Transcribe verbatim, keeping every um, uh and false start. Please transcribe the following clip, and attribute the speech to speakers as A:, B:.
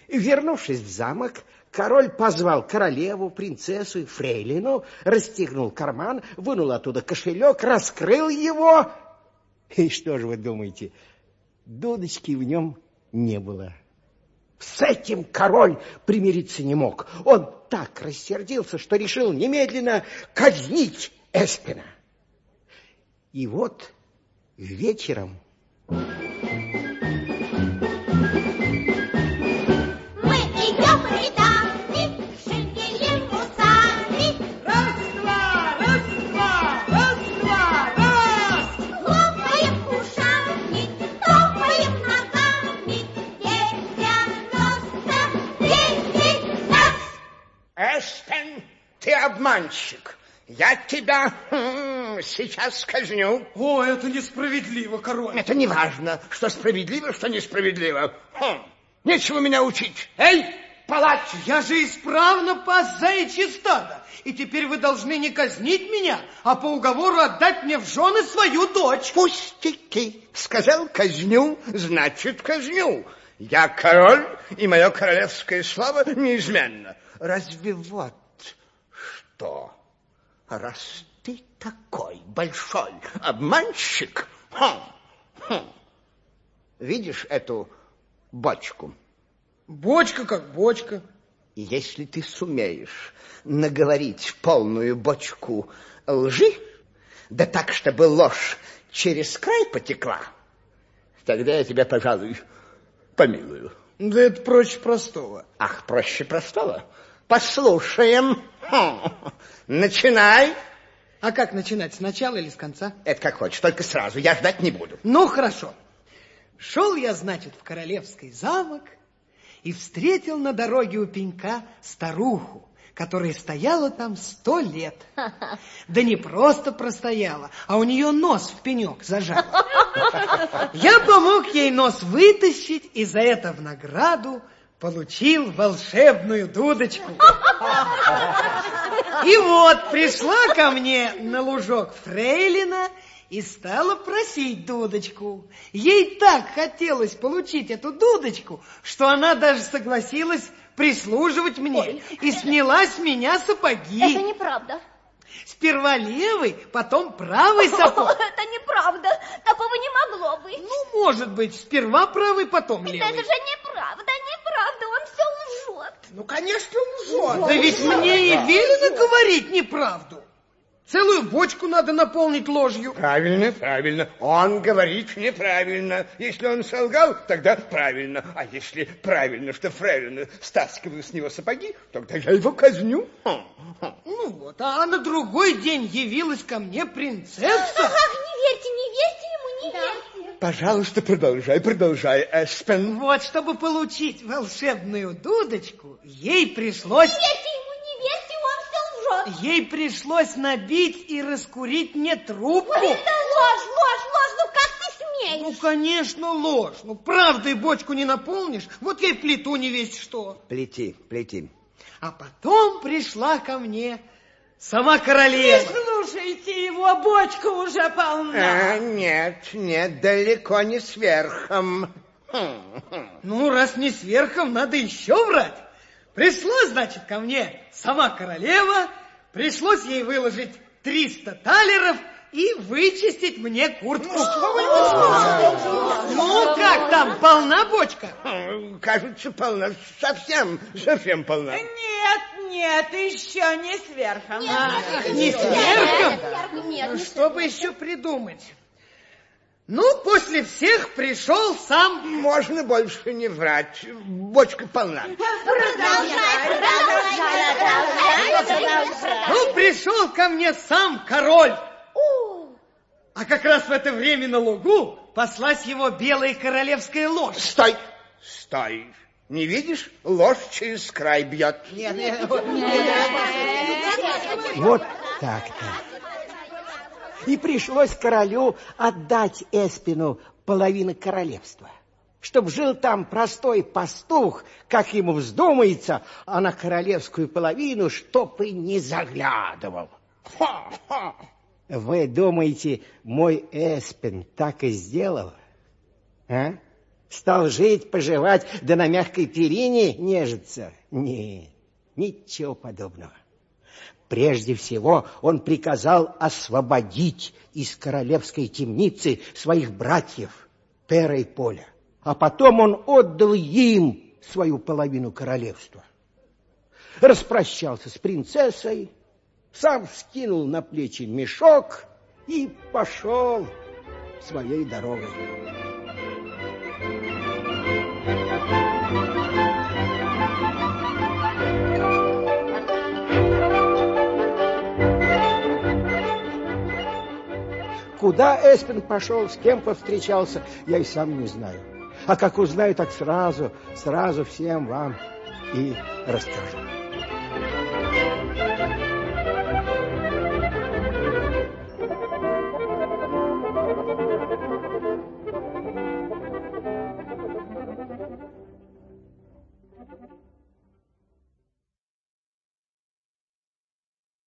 A: Вернувшись в замок, король позвал королеву, принцессу и фрейлину, расстегнул карман, вынул оттуда кошелек, раскрыл его. И что же вы думаете? Дудочки в нем не было. С этим король примириться не мог. Он так рассердился, что решил немедленно казнить Эспина. И вот вечером...
B: Эспен, ты обманщик. Я тебя хм, сейчас казню.
C: О, это несправедливо, король.
B: Это не важно, что справедливо, что несправедливо. Хм, нечего меня учить. Эй, палач!
C: Я же исправно пас заячье стадо. И теперь вы должны не казнить меня, а по уговору отдать мне в жены свою дочь.
B: Пустяки. Сказал казню, значит казню. Я король, и мое королевское слово неизменно. Разве вот что? Раз ты такой большой обманщик, хм, хм, видишь эту бочку?
C: Бочка как бочка.
B: И если ты сумеешь наговорить полную бочку лжи, да так, чтобы ложь через край потекла, тогда я тебя, пожалуй, помилую.
C: Да это проще простого.
B: Ах, проще простого? Послушаем. Хм. Начинай.
C: А как начинать, сначала или с конца?
B: Это как хочешь, только сразу, я ждать не буду.
C: Ну, хорошо. Шел я, значит, в королевский замок и встретил на дороге у пенька старуху, которая стояла там сто лет. Да не просто простояла, а у нее нос в пенек зажал. Я помог ей нос вытащить, и за это в награду получил волшебную дудочку. И вот пришла ко мне на лужок фрейлина и стала просить дудочку. Ей так хотелось получить эту дудочку, что она даже согласилась прислуживать мне. Ой. И сняла с меня сапоги.
D: Это неправда.
C: Сперва левый, потом правый сапог.
D: О, это неправда. Такого не могло быть.
C: Ну, может быть, сперва правый, потом левый.
D: Это же неправда, неправда. Он все лжет.
C: Ну, конечно, лжет. Да ведь мне и велено говорить неправду. Целую бочку надо наполнить ложью.
B: Правильно, правильно. Он говорит неправильно. Если он солгал, тогда правильно. А если правильно, что фрейлина стаскивала с него сапоги, тогда я его казню.
C: Ну вот, а на другой день явилась ко мне принцесса.
D: Ах, не верьте, не верьте ему, не да. верьте.
B: Пожалуйста, продолжай, продолжай, Эспен.
C: Вот, чтобы получить волшебную дудочку, ей пришлось...
D: Не верьте ему, не верьте, он все лжет.
C: Ей пришлось набить и раскурить мне трубку.
D: Ой, это ложь, ложь, ложь, ну как ты смеешь?
C: Ну, конечно, ложь. Ну, правдой бочку не наполнишь, вот я и плету не весть что.
B: Плети, плети.
C: А потом пришла ко мне сама королева.
E: Не слушайте его, бочка уже полна.
B: А, нет, нет, далеко не сверхом.
C: Ну, раз не сверхом, надо еще врать. Пришла, значит, ко мне сама королева, пришлось ей выложить триста талеров и вычистить мне куртку. Ну, как там, полна бочка?
B: Кажется, полна, совсем, совсем полна.
E: Нет, нет, еще не сверхом.
D: Нет,
C: Ах,
D: нет,
C: не
D: нет,
C: сверхом?
D: нет,
C: Ну,
D: нет,
C: что бы еще придумать? Ну, после всех пришел сам...
B: Можно больше не врать, бочка полна.
D: Продолжай, продолжай, продолжай.
C: Ну, пришел ко мне сам король. А как раз в это время на лугу паслась его белая королевская ложь.
B: Стой, стой. Не видишь, ложь через край бьет.
C: Нет, нет,
A: Вот так-то. И пришлось королю отдать Эспину половину королевства, чтоб жил там простой пастух, как ему вздумается, а на королевскую половину чтоб и не заглядывал. Ха-ха! Вы думаете, мой Эспин так и сделал? А? Стал жить, поживать, да на мягкой перине нежиться? Нет, ничего подобного. Прежде всего он приказал освободить из королевской темницы своих братьев Пера и Поля, а потом он отдал им свою половину королевства. Распрощался с принцессой, сам скинул на плечи мешок и пошел своей дорогой. Куда Эспен пошел, с кем повстречался, я и сам не знаю. А как узнаю, так сразу, сразу всем вам и расскажу.